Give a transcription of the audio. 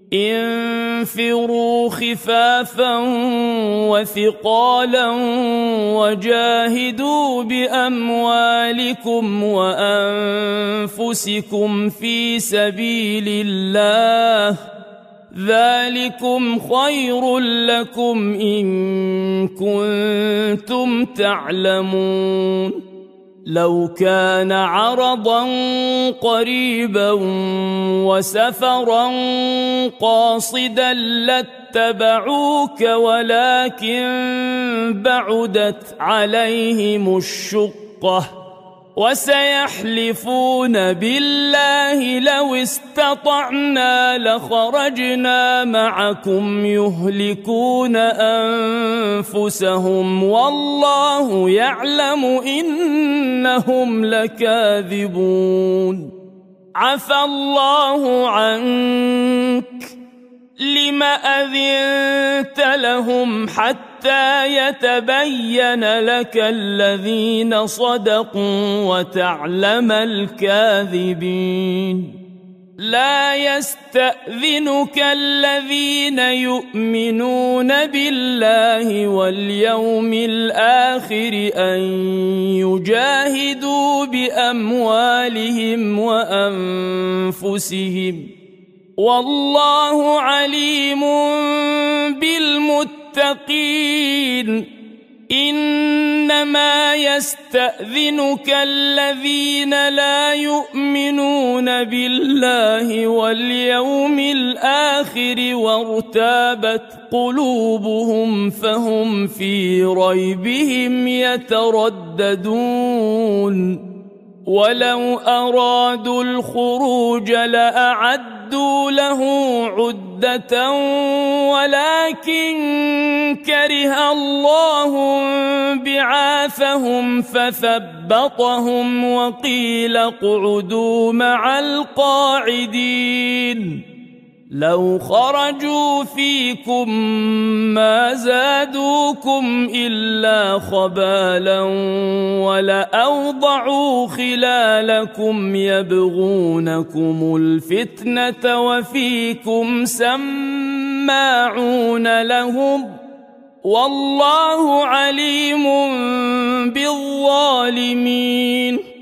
انفروا خفافا وثقالا وجاهدوا بأموالكم وأنفسكم في سبيل الله ذلكم خير لكم إن كنتم تعلمون لو كان عرضا قريبا وسفرا قاصدا لاتبعوك ولكن بعدت عليهم الشقة وسيحلفون بالله لو استطعنا لخرجنا معكم يهلكون أنفسهم والله يعلم إنهم لكاذبون عفى الله عنك لم أذنت لهم حتى يتبين لك الذين صدقوا وتعلم الكاذبين لا يستأذنك الذين يؤمنون بالله واليوم الآخر أن يجاهدوا بأموالهم وأنفسهم والله عليم بالمتقين إنما يستأذنك الذين لا يؤمنون بالله واليوم الآخر وارتابت قلوبهم فهم في ريبهم يترددون ولو أرادوا الخروج لأعدوا له عدة ولكن كره الله بعاثهم فثبطهم وقيل اقعدوا مع القاعدين لو خرجوا فيكم ما زادوكم إلا خبالا ولأوضعوا خلالكم يبغونكم الفتنة وفيكم سماعون لهم والله عليم بالظالمين